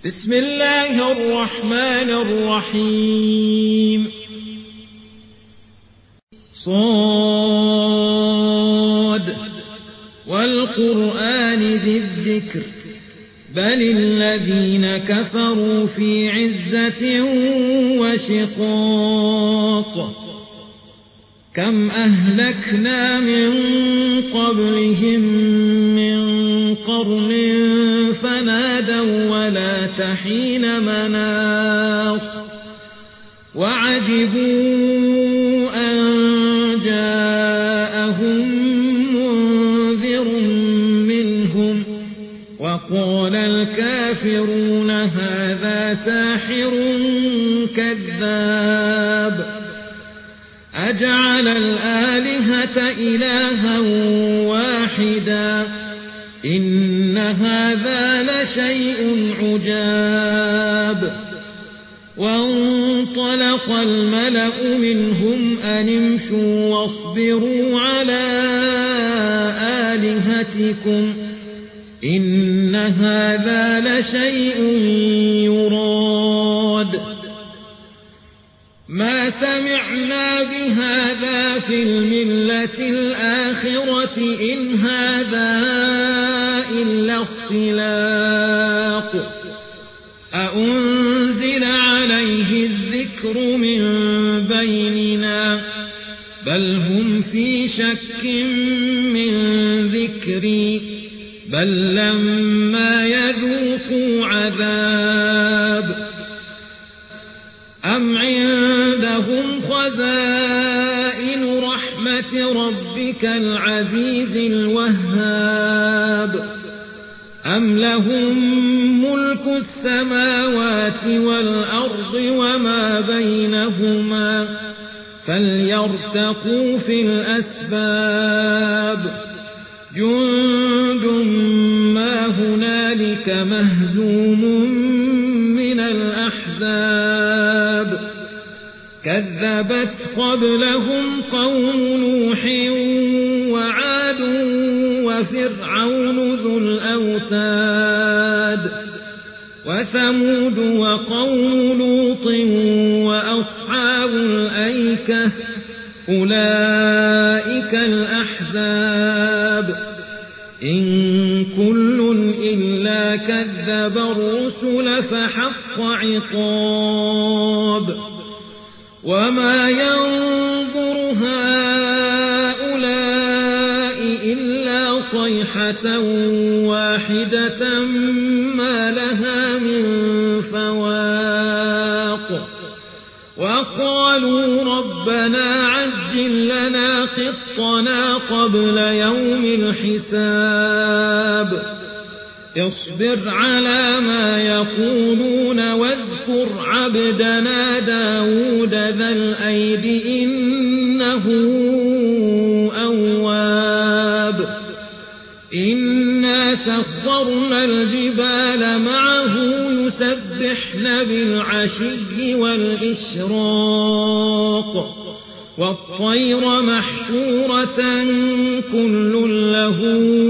بسم الله الرحمن الرحيم صاد والقرآن ذي الذكر بل الذين كفروا في عزة وشقاق كم أهلكنا من قبلهم من قرن فنادوا ولا تحين مناص وعجبوا أن جاءهم منذر منهم وقال الكافرون هذا ساحر كذاب أجعل الآلهة إلها واحدا إن هذا لشيء عجاب وانطلق الملأ منهم أن امشوا واصبروا على آلهتكم إن هذا لشيء يراد ما سمعنا بهذا في الملة الآخرة إن هذا إلا اختلاق أأنزل عليه الذكر من بيننا بل هم في شك من ذكري بل لما يذوقوا عذاب أم عندهم خزائن رحمة ربك العزيز الوهاب أم لهم ملك السماوات والأرض وما بينهما فليرتقوا في الأسباب جند ما هنالك مهزوم من الأحزاب كذبت قبلهم قوم نوح وعاد وفرعون ذو الأوتاد وثمود وقوم لوط وأصحاب الأيكة أولئك الأحزاب إن كل إلا كذب الرسل فحق عقاب وما ينظر هؤلاء إلا صيحة واحدة ما لها من فواق وقالوا ربنا عجل لنا قطنا قبل يوم الحساب اصبر على ما يقولون واذكر عبدنا داود ذا الأيد إنه أواب إنا سخرنا الجبال معه يسبحن بالعشي والإشراق والطير محشورة كل له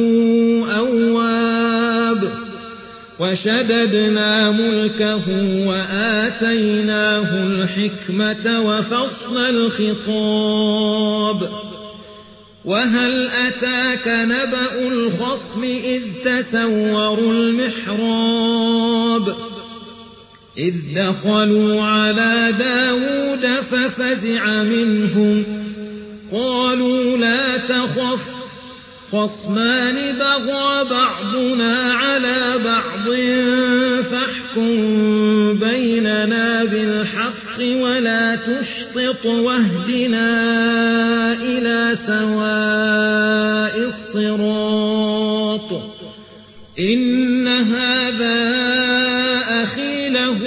أواب وشددنا ملكه وآتيناه الحكمة وفصل الخطاب وهل أتاك نبأ الخصم إذ تسوروا المحراب إذ دخلوا على داود ففزع منهم قالوا لا تخف خصمان بغى بعضنا على بعض فاحكم بيننا بالحق ولا تشطط واهدنا إلى سواء الصراط إن هذا أخي له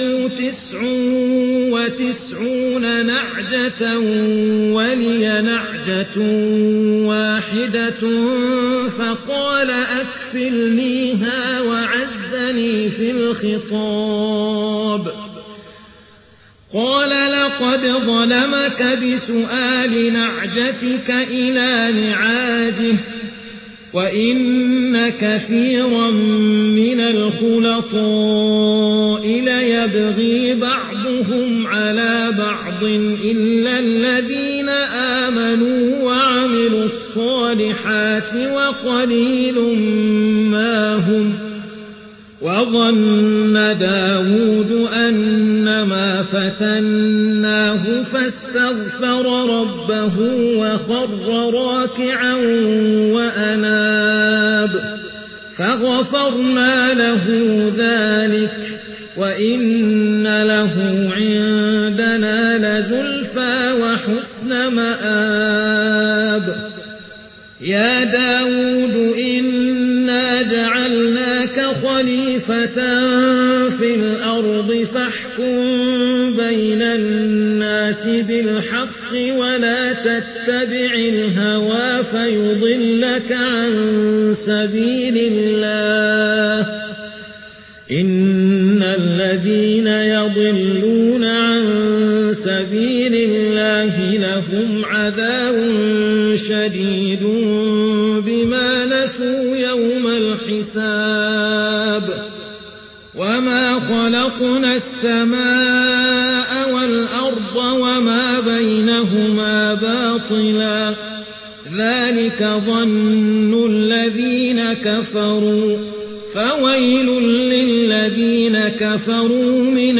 99 نعجة ولي نعجة واحدة فقال أكفلنيها وعزني في الخطاب قال لقد ظلمك بسؤال نعجتك إلى نعاجه وإن كثيرا من الخلطاء يبغي بعضهم على بعض إلا الذين آمنوا وعملوا الصالحات وقليل ما هم. وظن داود أنما فتناه فاستغفر ربه وخر راكعا وأناب فغفرنا له ذلك وإن له عندنا لزلفى وحسن مآب. يا داود إنا جعلناك خليفة في الأرض فاحكم بين الناس بالحق ولا تتبع الهوى فيضلك عن سبيل الله. إن الذين يضلون عن سبيل الله لهم عذاب شديد بما نسوا يوم الحساب. وما خلقنا السماء والأرض وما بينهما باطلا ذلك ظن الذين كفروا فويل للذين كفروا من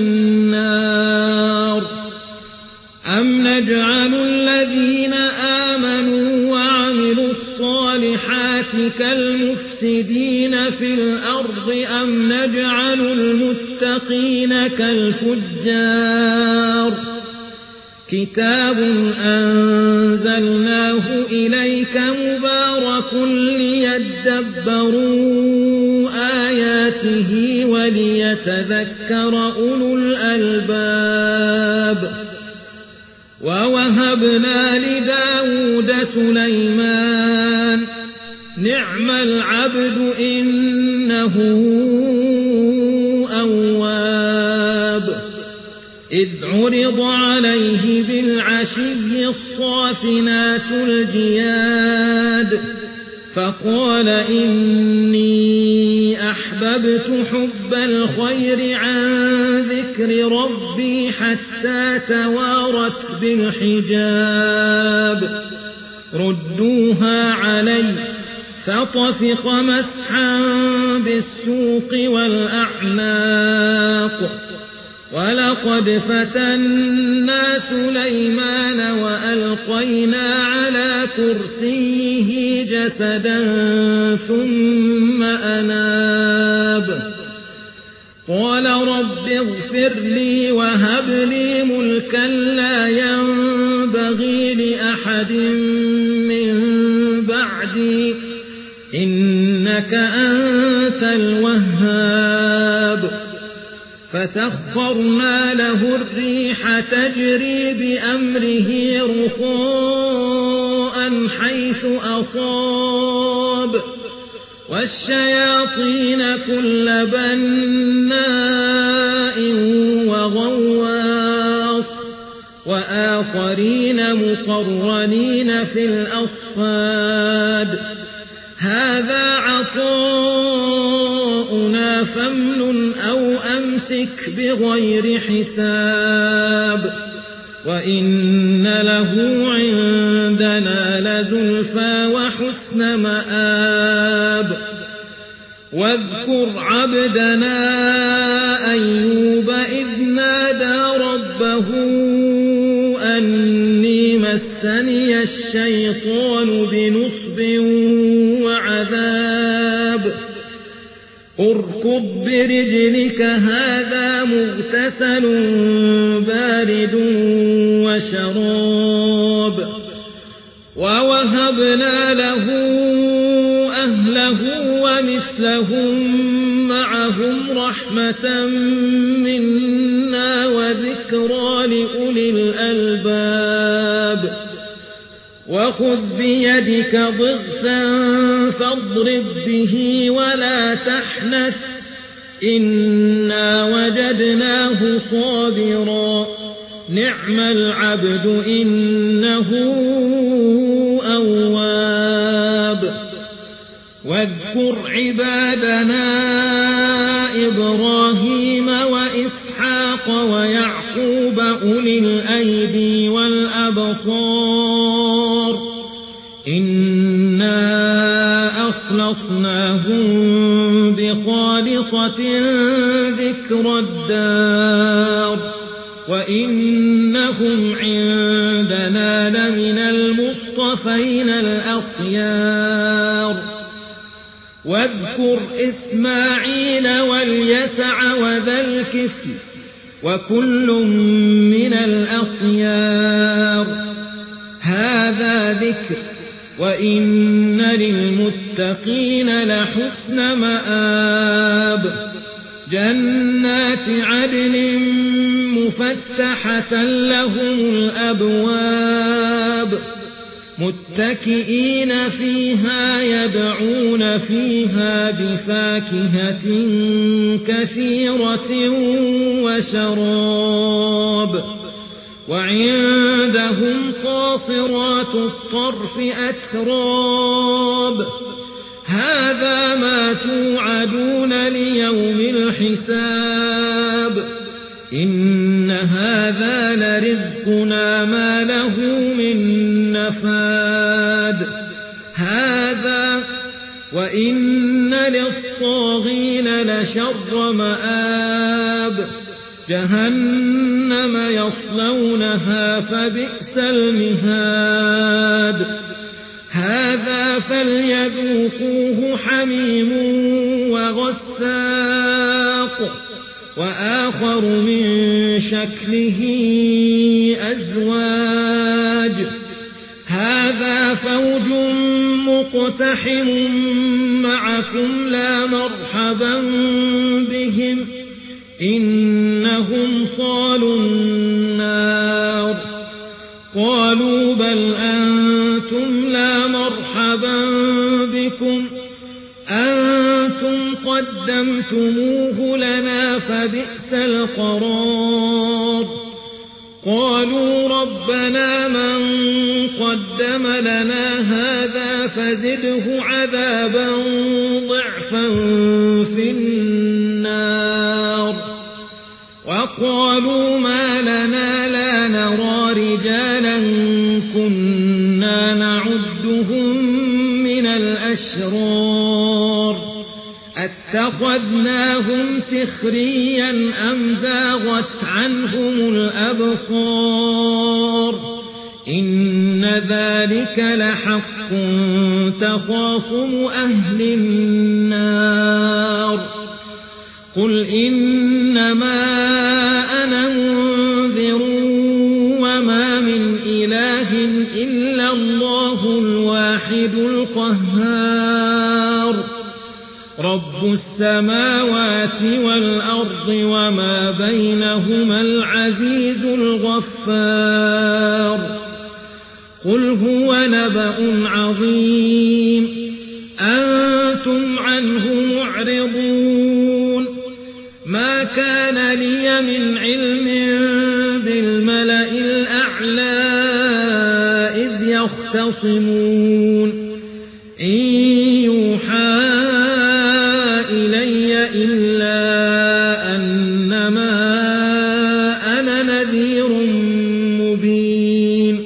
النار. أم نجعل الذين آمنوا وعملوا الصالحات كالمفسدين في الأرض أم نجعل المتقين كالفجار. كتاب أنزلناه إليك مبارك ليدبروا آياته وليتذكر أولو الألباب. ووهبنا لداود سليمان نعم العبد إنه أواب. إذ عرض عليه بالعشي الصافنات الجياد فقال إني أحببت حب الخير عن ذكر ربي حتى توارت بالحجاب. ردوها علي فطفق مسحا بالسوق والأعناق. ولقد فتنا سليمان وألقينا على كرسيه جسدا ثم أناب. قال رب اغفر لي وهب لي ملكا لا ينبغي لأحد من بعدي إنك أنت الوهاب. فسخرنا له الريح تجري بأمره رخاء حيث أصاب والشياطين كل بناء وغواص وآخرين مقرنين في الأصفاد. هذا عطاؤنا فامنن أو أمسك بغير حساب. وإن له عندنا لزلفى وحسن مآب. واذكر عبدنا أيوب إذ نادى ربه أني مسني الشيطان بنصب وعذاب. اركض برجلك هذا مغتسل بارد وشراب. ووهبنا له أهله ومثلهم معهم رحمة منا وذكرى لأولي الألباب. وخذ بيدك ضغثا فاضرب به ولا تحنث إنا وجدناه صابرا نعم العبد إنه أواب. واذكر عبادنا إبراهيم وإسحاق ويعقوب أولي الأيدي والأبصار إنا أخلصناهم بخالصة ذكر الدار وإنهم عندنا لمن المصطفين الأخيار واذكر إسماعيل واليسع وذا الكفل وكل من الأخيار هذا ذكر وإن للمتقين لحسن مآب جنات عدن مفتحة لهم الأبواب متكئين فيها يدعون فيها بفاكهة كثيرة وشراب وعندهم قاصرات الطرف أتراب هذا ما توعدون ليوم الحساب إن هذا لرزقنا ما له من نفاد هذا وإن للطاغين لشر مآب جهنم يصلونها فبئس المهاد هذا فليذوقوه حميم وغساق وآخر من شكله أزواج هذا فوج مقتحم معكم لا مرحبا بهم إنهم صالوا النار قالوا بل أنتم لا مرحبا بكم أنتم قدمتموه لنا فبئس القرار قالوا ربنا من قدم لنا هذا فزده عذابا ضعفا في النار وقالوا ما لنا لا نرى رجالا كنا نعدهم من الأشرار اتخذناهم سخريا أم زاغت عنهم الأبصار إن ذلك لحق تخاصم أهل النار قل إنما أنا منذر وما من إله إلا الله الواحد القهار رب السماوات والأرض وما بينهما العزيز الغفار قل هو نبأ عظيم أنتم عنه معرضون ما كان لي من علم بالملأ الأعلى إذ يختصمون إن يوحى إلي إلا أنما أنا نذير مبين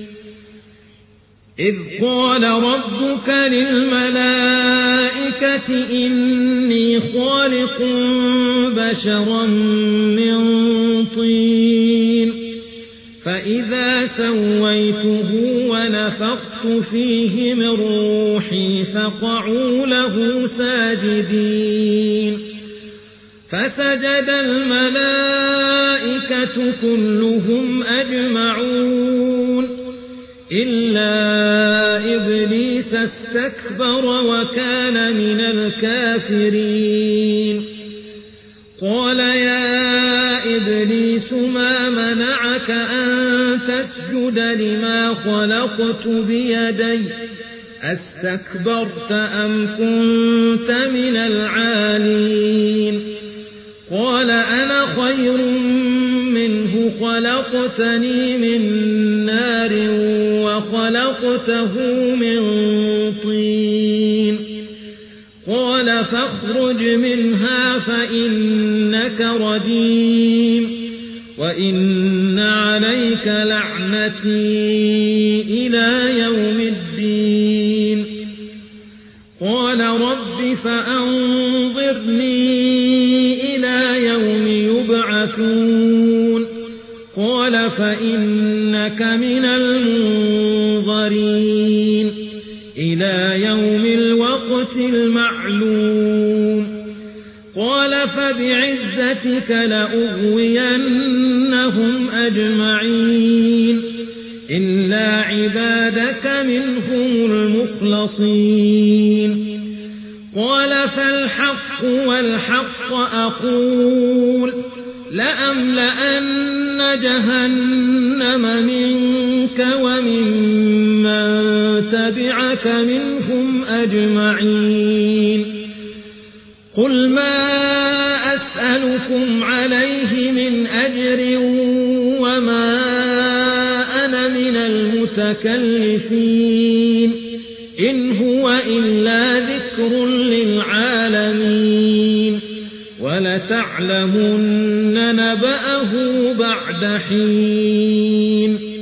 إذ قال ربك للملائكة إني خالق بشرا من طين فإذا سويته ونفخت فيه من روحي فقعوا له ساجدين فسجد الملائكة كلهم أجمعون إلا إبليس استكبر وكان من الكافرين قال يا إبليس ما منعك أن تسجد لما خلقت بيدي أستكبرت أم كنت من العالين قال أنا خير منه خلقتني من نار وخلقته من طين قال فاخرج منها فإنك رجيم وإن عليك لعنتي إلى يوم الدين قال رب فأنظرني إلى يوم يبعثون قال فإنك من المنظرين إلى يوم الوقت المعلوم قال فبعزتك لأغوينهم أجمعين إلا عبادك منهم المخلصين قال فالحق والحق أقول لأملأن جهنم منك وممن تبعك منهم أجمعين قل ما أسألكم عليه من أجر وما أنا من المتكلفين إن هو إلا ذكر للعالمين ولتعلمن نبأه بعد حين